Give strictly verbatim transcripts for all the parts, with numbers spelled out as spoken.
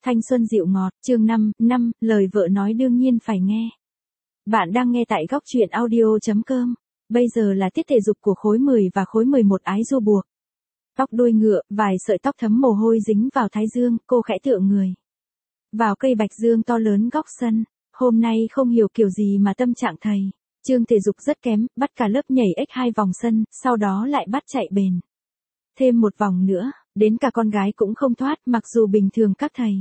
Thanh xuân dịu ngọt, chương năm, năm, lời vợ nói đương nhiên phải nghe. Bạn đang nghe tại góc truyện audio chấm com. Bây giờ là tiết thể dục của khối mười và khối mười một ái du buộc. Tóc đuôi ngựa, vài sợi tóc thấm mồ hôi dính vào thái dương, cô khẽ tựa người vào cây bạch dương to lớn góc sân. Hôm nay không hiểu kiểu gì mà tâm trạng thầy Trương thể dục rất kém, bắt cả lớp nhảy ếch hai vòng sân, sau đó lại bắt chạy bền thêm một vòng nữa, đến cả con gái cũng không thoát, mặc dù bình thường các thầy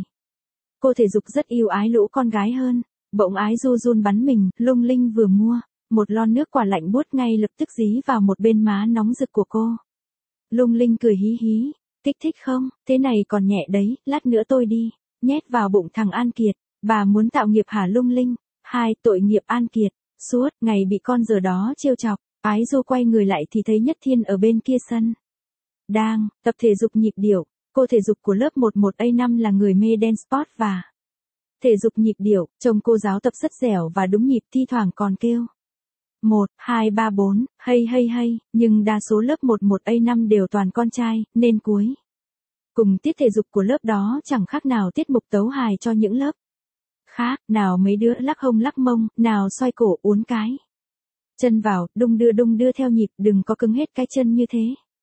cô thể dục rất yêu ái lũ con gái hơn. Bỗng ái du run bắn mình, lung linh vừa mua một lon nước quả lạnh buốt ngay lập tức dí vào một bên má nóng rực của cô. Lung linh cười hí hí, kích thích không, thế này còn nhẹ đấy, lát nữa tôi đi nhét vào bụng thằng An Kiệt. Bà muốn tạo nghiệp hả Lung linh? Hai, tội nghiệp An Kiệt. Suốt ngày bị con giờ đó trêu chọc, ái du quay người lại thì thấy Nhất Thiên ở bên kia sân đang tập thể dục nhịp điệu. Cô thể dục của lớp mười một A năm là người mê dance sport và thể dục nhịp điệu, trông cô giáo tập rất dẻo và đúng nhịp, thi thoảng còn kêu một, hai, ba, bốn, hay hay hay, nhưng đa số lớp mười một A năm đều toàn con trai, nên cuối cùng tiết thể dục của lớp đó chẳng khác nào tiết mục tấu hài cho những lớp khác, nào mấy đứa lắc hông lắc mông, nào xoay cổ uốn cái chân vào, đung đưa đung đưa theo nhịp, đừng có cứng hết cái chân như thế.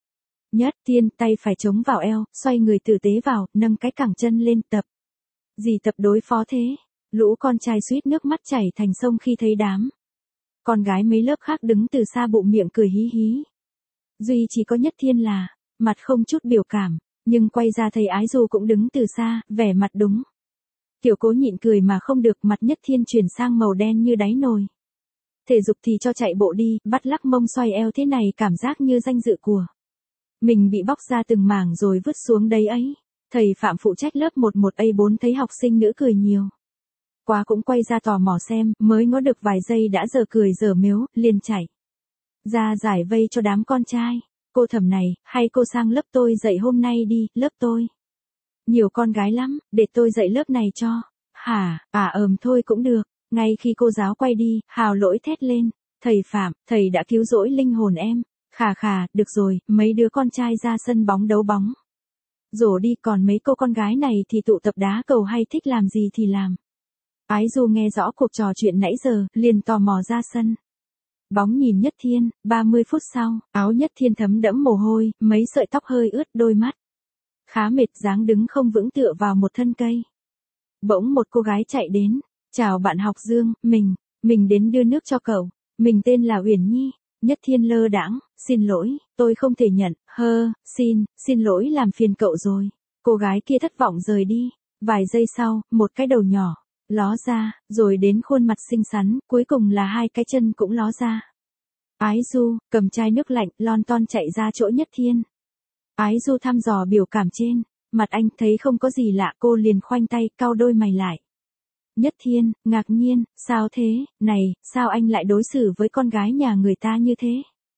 Nhất Thiên tay phải chống vào eo, xoay người tử tế vào, nâng cái cẳng chân lên tập. Gì tập đối phó thế? Lũ con trai suýt nước mắt chảy thành sông khi thấy đám con gái mấy lớp khác đứng từ xa bụng miệng cười hí hí. Duy chỉ có Nhất Thiên là mặt không chút biểu cảm, nhưng quay ra thấy ái du cũng đứng từ xa, vẻ mặt đúng kiểu cố nhịn cười mà không được. Mặt Nhất Thiên chuyển sang màu đen như đáy nồi. Thể dục thì cho chạy bộ đi, bắt lắc mông xoay eo thế này cảm giác như danh dự của mình bị bóc ra từng mảng rồi vứt xuống đấy ấy. Thầy Phạm phụ trách lớp mười một A bốn thấy học sinh nữ cười nhiều quá cũng quay ra tò mò xem, mới ngó được vài giây đã giờ cười giờ mếu, liền chạy ra giải vây cho đám con trai. Cô Thẩm này, hay cô sang lớp tôi dạy hôm nay đi, lớp tôi nhiều con gái lắm, để tôi dạy lớp này cho. Hả, à ờm thôi cũng được. Ngay khi cô giáo quay đi, Hào Lỗi thét lên, thầy Phạm, thầy đã cứu rỗi linh hồn em. Khà khà, được rồi, mấy đứa con trai ra sân bóng đấu bóng rổ đi, còn mấy cô con gái này thì tụ tập đá cầu hay thích làm gì thì làm. Ái du nghe rõ cuộc trò chuyện nãy giờ, liền tò mò ra sân bóng nhìn Nhất Thiên. ba mươi phút sau, áo Nhất Thiên thấm đẫm mồ hôi, mấy sợi tóc hơi ướt, đôi mắt khá mệt, dáng đứng không vững tựa vào một thân cây. Bỗng một cô gái chạy đến, chào bạn học Dương, mình, mình đến đưa nước cho cậu, mình tên là Uyển Nhi. Nhất Thiên lơ đãng, xin lỗi, tôi không thể nhận, hơ, xin, xin lỗi làm phiền cậu rồi. Cô gái kia thất vọng rời đi. Vài giây sau, một cái đầu nhỏ ló ra, rồi đến khuôn mặt xinh xắn, cuối cùng là hai cái chân cũng ló ra. Ái du, cầm chai nước lạnh, lon ton chạy ra chỗ Nhất Thiên. Ái du thăm dò biểu cảm trên mặt anh, thấy không có gì lạ, cô liền khoanh tay, cau đôi mày lại. Nhất Thiên, ngạc nhiên, sao thế, này, sao anh lại đối xử với con gái nhà người ta như thế?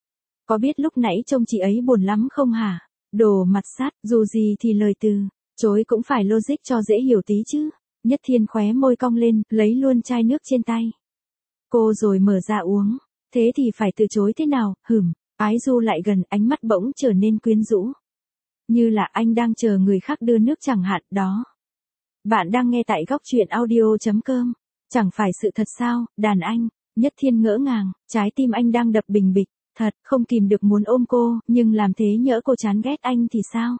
Có biết lúc nãy trông chị ấy buồn lắm không hả? Đồ mặt sắt, dù gì thì lời từ chối cũng phải logic cho dễ hiểu tí chứ. Nhất Thiên khóe môi cong lên, lấy luôn chai nước trên tay cô rồi mở ra uống. Thế thì phải từ chối thế nào, hửm. Ái du lại gần, ánh mắt bỗng trở nên quyến rũ, như là anh đang chờ người khác đưa nước chẳng hạn đó. Bạn đang nghe tại góc truyện audio chấm com. Chẳng phải sự thật sao, đàn anh? Nhất Thiên ngỡ ngàng, trái tim anh đang đập bình bịch, thật, không kìm được muốn ôm cô, nhưng làm thế nhỡ cô chán ghét anh thì sao?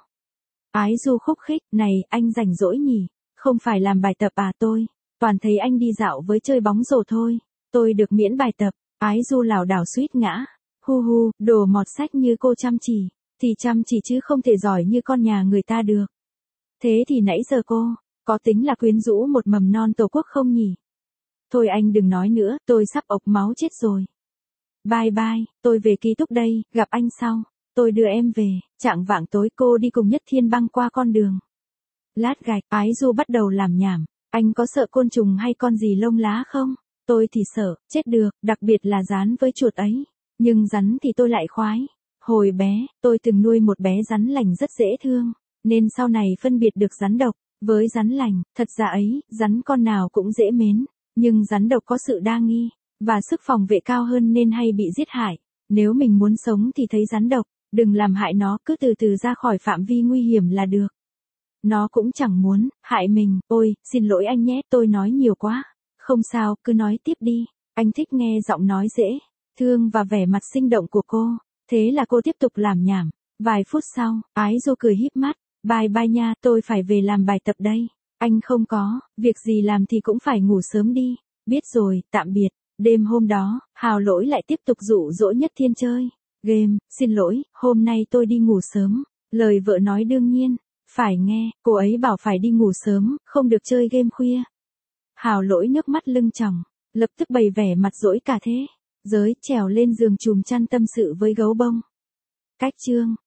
Ái du khúc khích, này, anh rảnh rỗi nhỉ? Không phải làm bài tập à? Tôi toàn thấy anh đi dạo với chơi bóng rổ thôi, tôi được miễn bài tập. Ái du lảo đảo suýt ngã. Hu hu, đồ mọt sách như cô chăm chỉ thì chăm chỉ chứ không thể giỏi như con nhà người ta được. Thế thì nãy giờ cô có tính là quyến rũ một mầm non tổ quốc không nhỉ? Thôi anh đừng nói nữa, tôi sắp ộc máu chết rồi. Bye bye, tôi về ký túc đây, gặp anh sau. Tôi đưa em về. Chạng vạng tối cô đi cùng Nhất Thiên băng qua con đường lát gạch. Ái du bắt đầu làm nhảm. Anh có sợ côn trùng hay con gì lông lá không? Tôi thì sợ, chết được, đặc biệt là rắn với chuột ấy. Nhưng rắn thì tôi lại khoái. Hồi bé, tôi từng nuôi một bé rắn lành rất dễ thương, nên sau này phân biệt được rắn độc với rắn lành. Thật ra ấy, rắn con nào cũng dễ mến, nhưng rắn độc có sự đa nghi và sức phòng vệ cao hơn nên hay bị giết hại. Nếu mình muốn sống thì thấy rắn độc, đừng làm hại nó, cứ từ từ ra khỏi phạm vi nguy hiểm là được. Nó cũng chẳng muốn hại mình. Ôi, xin lỗi anh nhé, tôi nói nhiều quá. Không sao, cứ nói tiếp đi. Anh thích nghe giọng nói dễ thương và vẻ mặt sinh động của cô. Thế là cô tiếp tục làm nhảm. Vài phút sau, Ái Du cười híp mắt. Bye bye nha, tôi phải về làm bài tập đây. Anh không có, việc gì làm thì cũng phải ngủ sớm đi. Biết rồi, tạm biệt. Đêm hôm đó, Hào Lỗi lại tiếp tục dụ dỗ Nhất Thiên chơi game. Xin lỗi, hôm nay tôi đi ngủ sớm. Lời vợ nói đương nhiên phải nghe, cô ấy bảo phải đi ngủ sớm, không được chơi game khuya. Hào Lỗi nước mắt lưng tròng, lập tức bày vẻ mặt dỗi cả thế giới, trèo lên giường chùm chăn tâm sự với Gấu Bông. Cách chương